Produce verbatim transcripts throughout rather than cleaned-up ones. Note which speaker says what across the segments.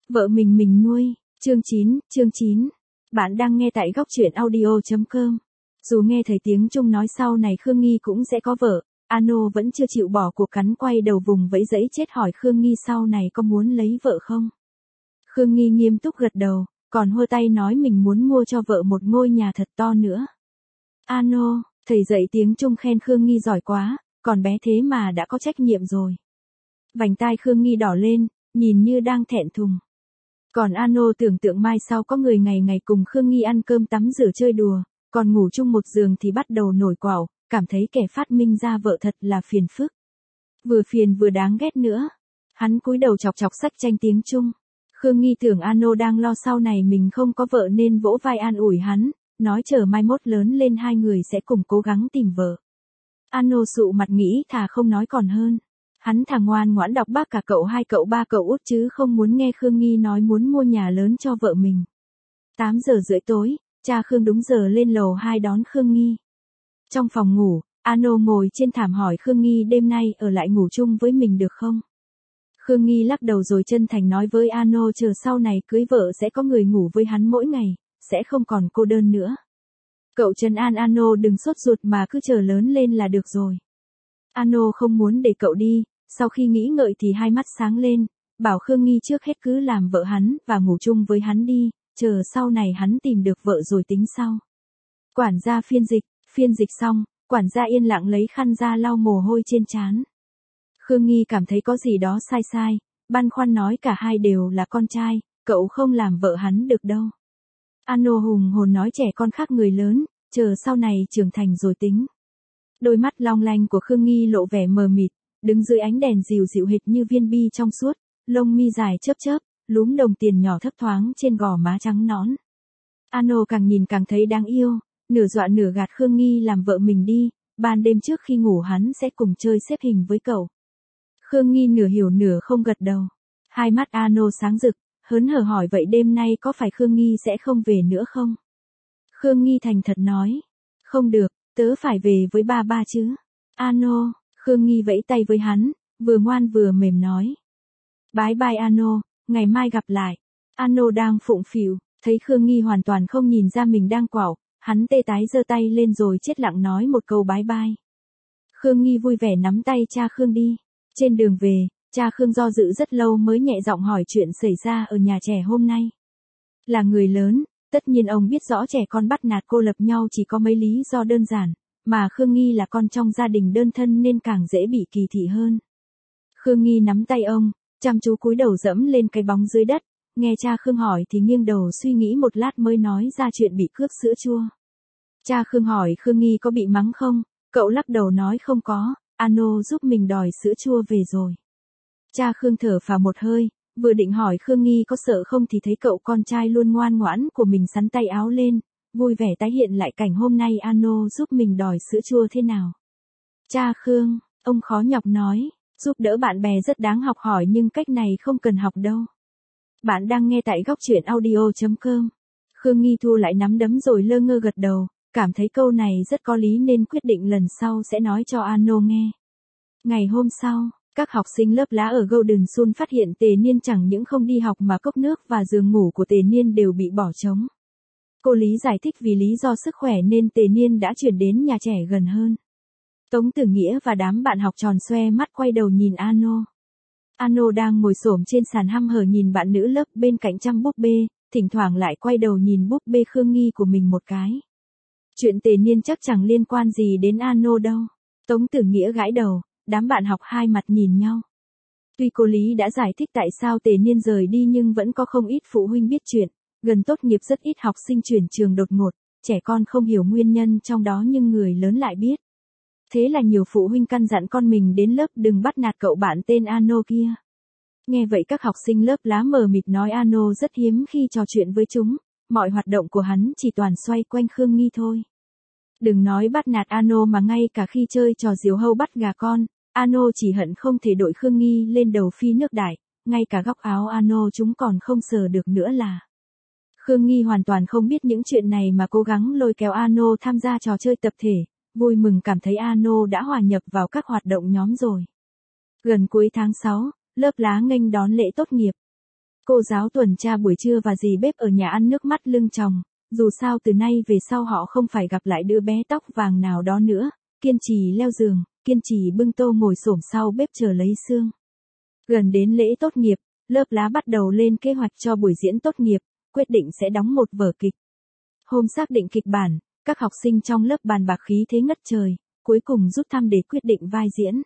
Speaker 1: Vợ mình mình nuôi, chương chín, chương chín. Bạn đang nghe tại góc truyện audio.com. Dù nghe thấy tiếng Trung nói sau này Khương Nghi cũng sẽ có vợ, Ano vẫn chưa chịu bỏ cuộc cắn quay đầu vùng vẫy giấy chết hỏi Khương Nghi sau này có muốn lấy vợ không. Khương Nghi nghiêm túc gật đầu, còn hô tay nói mình muốn mua cho vợ một ngôi nhà thật to nữa. Ano, thầy dạy tiếng Trung khen Khương Nghi giỏi quá, còn bé thế mà đã có trách nhiệm rồi. Vành tai Khương Nghi đỏ lên, nhìn như đang thẹn thùng. Còn Ano tưởng tượng mai sau có người ngày ngày cùng Khương Nghi ăn cơm tắm rửa chơi đùa, còn ngủ chung một giường thì bắt đầu nổi quạo, cảm thấy kẻ phát minh ra vợ thật là phiền phức. Vừa phiền vừa đáng ghét nữa. Hắn cúi đầu chọc chọc sách tranh tiếng Trung. Khương Nghi tưởng Ano đang lo sau này mình không có vợ nên vỗ vai an ủi hắn, nói chờ mai mốt lớn lên hai người sẽ cùng cố gắng tìm vợ. Ano sụ mặt nghĩ thà không nói còn hơn. Hắn thà ngoan ngoãn đọc bác cả cậu hai cậu ba cậu út chứ không muốn nghe Khương Nghi nói muốn mua nhà lớn cho vợ mình. tám giờ rưỡi tối, cha Khương đúng giờ lên lầu hai đón Khương Nghi. Trong phòng ngủ, Ano ngồi trên thảm hỏi Khương Nghi đêm nay ở lại ngủ chung với mình được không? Khương Nghi lắc đầu rồi chân thành nói với Ano chờ sau này cưới vợ sẽ có người ngủ với hắn mỗi ngày, sẽ không còn cô đơn nữa. Cậu trấn an Ano đừng sốt ruột mà cứ chờ lớn lên là được rồi. Ano không muốn để cậu đi, sau khi nghĩ ngợi thì hai mắt sáng lên, bảo Khương Nghi trước hết cứ làm vợ hắn và ngủ chung với hắn đi, chờ sau này hắn tìm được vợ rồi tính sau. Quản gia phiên dịch, phiên dịch xong, quản gia yên lặng lấy khăn ra lau mồ hôi trên trán. Khương Nghi cảm thấy có gì đó sai sai, băn khoăn nói cả hai đều là con trai, cậu không làm vợ hắn được đâu. Ano hùng hồn nói trẻ con khác người lớn, chờ sau này trưởng thành rồi tính. Đôi mắt long lanh của Khương Nghi lộ vẻ mờ mịt, đứng dưới ánh đèn dịu dịu hệt như viên bi trong suốt, lông mi dài chớp chớp, lúm đồng tiền nhỏ thấp thoáng trên gò má trắng nõn. Ano càng nhìn càng thấy đáng yêu, nửa dọa nửa gạt Khương Nghi làm vợ mình đi, ban đêm trước khi ngủ hắn sẽ cùng chơi xếp hình với cậu. Khương Nghi nửa hiểu nửa không gật đầu. Hai mắt Ano sáng rực, hớn hở hỏi vậy đêm nay có phải Khương Nghi sẽ không về nữa không? Khương Nghi thành thật nói, không được, tớ phải về với ba ba chứ. Ano, Khương Nghi vẫy tay với hắn, vừa ngoan vừa mềm nói. Bye bye Ano, ngày mai gặp lại. Ano đang phụng phịu, thấy Khương Nghi hoàn toàn không nhìn ra mình đang quạu, hắn tê tái giơ tay lên rồi chết lặng nói một câu bye bye. Khương Nghi vui vẻ nắm tay cha Khương đi. Trên đường về, cha Khương do dự rất lâu mới nhẹ giọng hỏi chuyện xảy ra ở nhà trẻ hôm nay. Là người lớn, tất nhiên ông biết rõ trẻ con bắt nạt cô lập nhau chỉ có mấy lý do đơn giản, mà Khương Nghi là con trong gia đình đơn thân nên càng dễ bị kỳ thị hơn. Khương Nghi nắm tay ông, chăm chú cúi đầu dẫm lên cái bóng dưới đất, nghe cha Khương hỏi thì nghiêng đầu suy nghĩ một lát mới nói ra chuyện bị cướp sữa chua. Cha Khương hỏi Khương Nghi có bị mắng không, cậu lắc đầu nói không có, Ano giúp mình đòi sữa chua về rồi. Cha Khương thở phào một hơi, vừa định hỏi Khương Nghi có sợ không thì thấy cậu con trai luôn ngoan ngoãn của mình sắn tay áo lên, vui vẻ tái hiện lại cảnh hôm nay Ano giúp mình đòi sữa chua thế nào. Cha Khương, ông khó nhọc nói, giúp đỡ bạn bè rất đáng học hỏi nhưng cách này không cần học đâu. Bạn đang nghe tại góc truyện audio.com. Khương Nghi thu lại nắm đấm rồi lơ ngơ gật đầu, cảm thấy câu này rất có lý nên quyết định lần sau sẽ nói cho Ano nghe. Ngày hôm sau, các học sinh lớp lá ở Golden Sun phát hiện Tề Niên chẳng những không đi học mà cốc nước và giường ngủ của Tề Niên đều bị bỏ trống. Cô Lý giải thích vì lý do sức khỏe nên Tề Niên đã chuyển đến nhà trẻ gần hơn. Tống Tử Nghĩa và đám bạn học tròn xoe mắt quay đầu nhìn Ano. Ano đang ngồi xổm trên sàn hăm hở nhìn bạn nữ lớp bên cạnh chăm búp bê, thỉnh thoảng lại quay đầu nhìn búp bê Khương Nghi của mình một cái. Chuyện Tề Niên chắc chẳng liên quan gì đến Ano đâu. Tống Tử Nghĩa gãi đầu, đám bạn học hai mặt nhìn nhau. Tuy cô Lý đã giải thích tại sao Tề Niên rời đi nhưng vẫn có không ít phụ huynh biết chuyện, gần tốt nghiệp rất ít học sinh chuyển trường đột ngột, trẻ con không hiểu nguyên nhân trong đó nhưng người lớn lại biết. Thế là nhiều phụ huynh căn dặn con mình đến lớp đừng bắt nạt cậu bạn tên Ano kia. Nghe vậy các học sinh lớp lá mờ mịt nói Ano rất hiếm khi trò chuyện với chúng, mọi hoạt động của hắn chỉ toàn xoay quanh Khương Nghi thôi. Đừng nói bắt nạt Ano mà ngay cả khi chơi trò diều hâu bắt gà con, Ano chỉ hận không thể đội Khương Nghi lên đầu phi nước đại, ngay cả góc áo Ano chúng còn không sờ được nữa là. Khương Nghi hoàn toàn không biết những chuyện này mà cố gắng lôi kéo Ano tham gia trò chơi tập thể, vui mừng cảm thấy Ano đã hòa nhập vào các hoạt động nhóm rồi. Gần cuối tháng sáu, lớp lá nghênh đón lễ tốt nghiệp. Cô giáo tuần tra buổi trưa và dì bếp ở nhà ăn nước mắt lưng tròng, dù sao từ nay về sau họ không phải gặp lại đứa bé tóc vàng nào đó nữa, kiên trì leo giường, kiên trì bưng tô ngồi xổm sau bếp chờ lấy xương. Gần đến lễ tốt nghiệp, lớp lá bắt đầu lên kế hoạch cho buổi diễn tốt nghiệp, quyết định sẽ đóng một vở kịch. Hôm xác định kịch bản, các học sinh trong lớp bàn bạc khí thế ngất trời, cuối cùng rút thăm để quyết định vai diễn.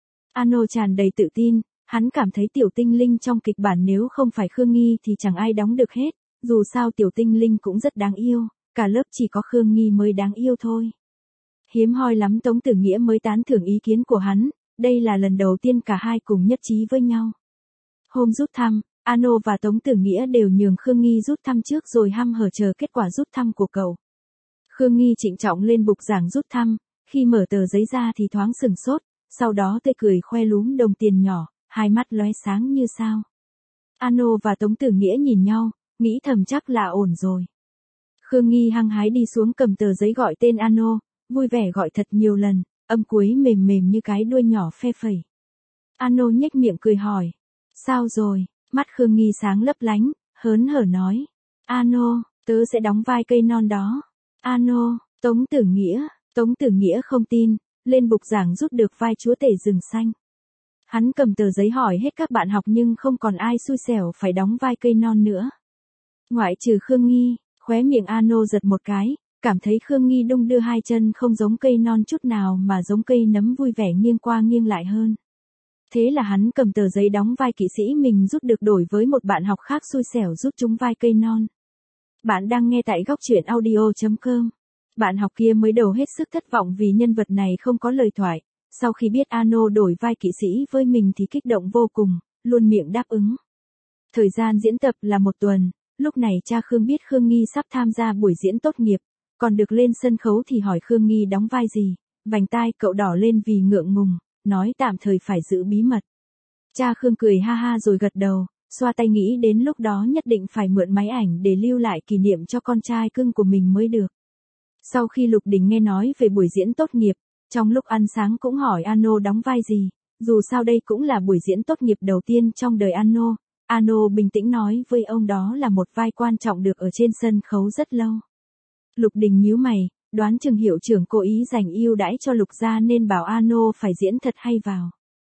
Speaker 1: Ano tràn đầy tự tin, hắn cảm thấy tiểu tinh linh trong kịch bản nếu không phải Khương Nghi thì chẳng ai đóng được hết, dù sao tiểu tinh linh cũng rất đáng yêu, cả lớp chỉ có Khương Nghi mới đáng yêu thôi. Hiếm hoi lắm Tống Tử Nghĩa mới tán thưởng ý kiến của hắn, đây là lần đầu tiên cả hai cùng nhất trí với nhau. Hôm rút thăm, Ano và Tống Tử Nghĩa đều nhường Khương Nghi rút thăm trước rồi hăm hở chờ kết quả rút thăm của cậu. Khương Nghi trịnh trọng lên bục giảng rút thăm, khi mở tờ giấy ra thì thoáng sừng sốt, sau đó tươi cười khoe lúm đồng tiền nhỏ, hai mắt lóe sáng như sao. Ano và Tống Tử Nghĩa nhìn nhau, nghĩ thầm chắc là ổn rồi. Khương Nghi hăng hái đi xuống cầm tờ giấy gọi tên Ano, vui vẻ gọi thật nhiều lần, âm cuối mềm mềm như cái đuôi nhỏ phe phẩy. Ano nhếch miệng cười hỏi, sao rồi? Mắt Khương Nghi sáng lấp lánh, hớn hở nói, Ano, tớ sẽ đóng vai cây non đó. Ano, Tống Tử Nghĩa, Tống Tử Nghĩa không tin, lên bục giảng rút được vai chúa tể rừng xanh. Hắn cầm tờ giấy hỏi hết các bạn học nhưng không còn ai xui xẻo phải đóng vai cây non nữa. Ngoại trừ Khương Nghi, khóe miệng Ano giật một cái, cảm thấy Khương Nghi đung đưa hai chân không giống cây non chút nào mà giống cây nấm vui vẻ nghiêng qua nghiêng lại hơn. Thế là hắn cầm tờ giấy đóng vai kỵ sĩ mình rút được đổi với một bạn học khác xui xẻo rút trúng vai cây non. Bạn đang nghe tại góc truyện audio chấm com. Bạn học kia mới đầu hết sức thất vọng vì nhân vật này không có lời thoại, sau khi biết Ano đổi vai kỵ sĩ với mình thì kích động vô cùng, luôn miệng đáp ứng. Thời gian diễn tập là một tuần, lúc này cha Khương biết Khương Nghi sắp tham gia buổi diễn tốt nghiệp, còn được lên sân khấu thì hỏi Khương Nghi đóng vai gì, vành tai cậu đỏ lên vì ngượng ngùng, nói tạm thời phải giữ bí mật. Cha Khương cười ha ha rồi gật đầu, xoa tay nghĩ đến lúc đó nhất định phải mượn máy ảnh để lưu lại kỷ niệm cho con trai cưng của mình mới được. Sau khi Lục Đình nghe nói về buổi diễn tốt nghiệp, trong lúc ăn sáng cũng hỏi Ano đóng vai gì, dù sao đây cũng là buổi diễn tốt nghiệp đầu tiên trong đời Ano. Ano bình tĩnh nói với ông đó là một vai quan trọng được ở trên sân khấu rất lâu. Lục Đình nhíu mày, đoán chừng hiệu trưởng cố ý dành ưu đãi cho Lục gia nên bảo Ano phải diễn thật hay vào.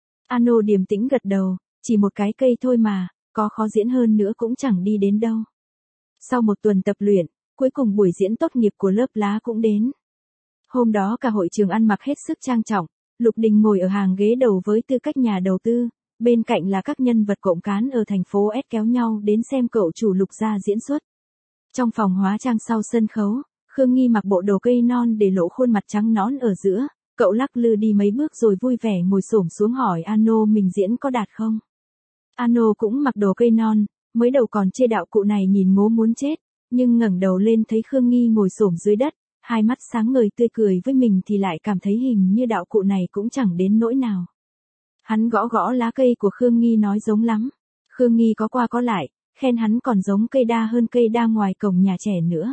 Speaker 1: Ano điềm tĩnh gật đầu, chỉ một cái cây thôi mà, có khó diễn hơn nữa cũng chẳng đi đến đâu. Sau một tuần tập luyện, cuối cùng buổi diễn tốt nghiệp của lớp lá cũng đến. Hôm đó cả hội trường ăn mặc hết sức trang trọng, Lục Đình ngồi ở hàng ghế đầu với tư cách nhà đầu tư, bên cạnh là các nhân vật cộng cán ở thành phố S kéo nhau đến xem cậu chủ Lục gia diễn xuất. Trong phòng hóa trang sau sân khấu, Khương Nghi mặc bộ đồ cây non để lộ khuôn mặt trắng nõn ở giữa, cậu lắc lư đi mấy bước rồi vui vẻ ngồi xổm xuống hỏi Ano mình diễn có đạt không. Ano cũng mặc đồ cây non, mới đầu còn chê đạo cụ này nhìn ngố muốn chết, nhưng ngẩng đầu lên thấy Khương Nghi ngồi xổm dưới đất, hai mắt sáng ngời tươi cười với mình thì lại cảm thấy hình như đạo cụ này cũng chẳng đến nỗi nào. Hắn gõ gõ lá cây của Khương Nghi nói giống lắm. Khương Nghi có qua có lại, khen hắn còn giống cây đa hơn cây đa ngoài cổng nhà trẻ nữa.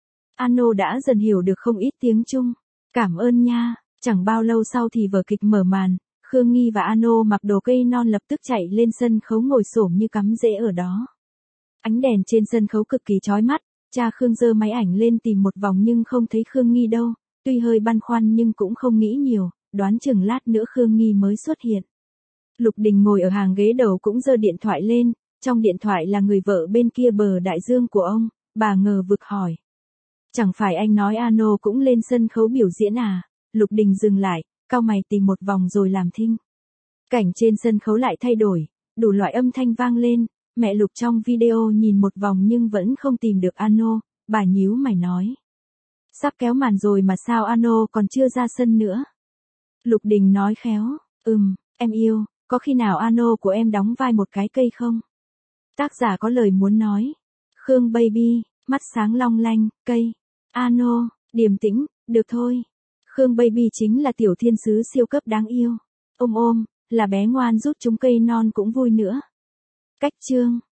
Speaker 1: Ano đã dần hiểu được không ít tiếng Trung. Cảm ơn nha. Chẳng bao lâu sau thì vở kịch mở màn, Khương Nghi và Ano mặc đồ cây non lập tức chạy lên sân khấu ngồi xổm như cắm rễ ở đó. Ánh đèn trên sân khấu cực kỳ chói mắt, cha Khương giơ máy ảnh lên tìm một vòng nhưng không thấy Khương Nghi đâu, tuy hơi băn khoăn nhưng cũng không nghĩ nhiều, đoán chừng lát nữa Khương Nghi mới xuất hiện. Lục Đình ngồi ở hàng ghế đầu cũng giơ điện thoại lên, trong điện thoại là người vợ bên kia bờ đại dương của ông, bà ngờ vực hỏi. Chẳng phải anh nói Ano cũng lên sân khấu biểu diễn à? Lục Đình dừng lại, cau mày tìm một vòng rồi làm thinh. Cảnh trên sân khấu lại thay đổi, đủ loại âm thanh vang lên, mẹ Lục trong video nhìn một vòng nhưng vẫn không tìm được Ano, bà nhíu mày nói. Sắp kéo màn rồi mà sao Ano còn chưa ra sân nữa? Lục Đình nói khéo, ừm, em yêu, có khi nào Ano của em đóng vai một cái cây không? Tác giả có lời muốn nói. Khương Baby, mắt sáng long lanh, cây. Ano, điềm tĩnh, được thôi. Khương Baby chính là tiểu thiên sứ siêu cấp đáng yêu. Ôm ôm, là bé ngoan rút trúng cây non cũng vui nữa. Cách chương.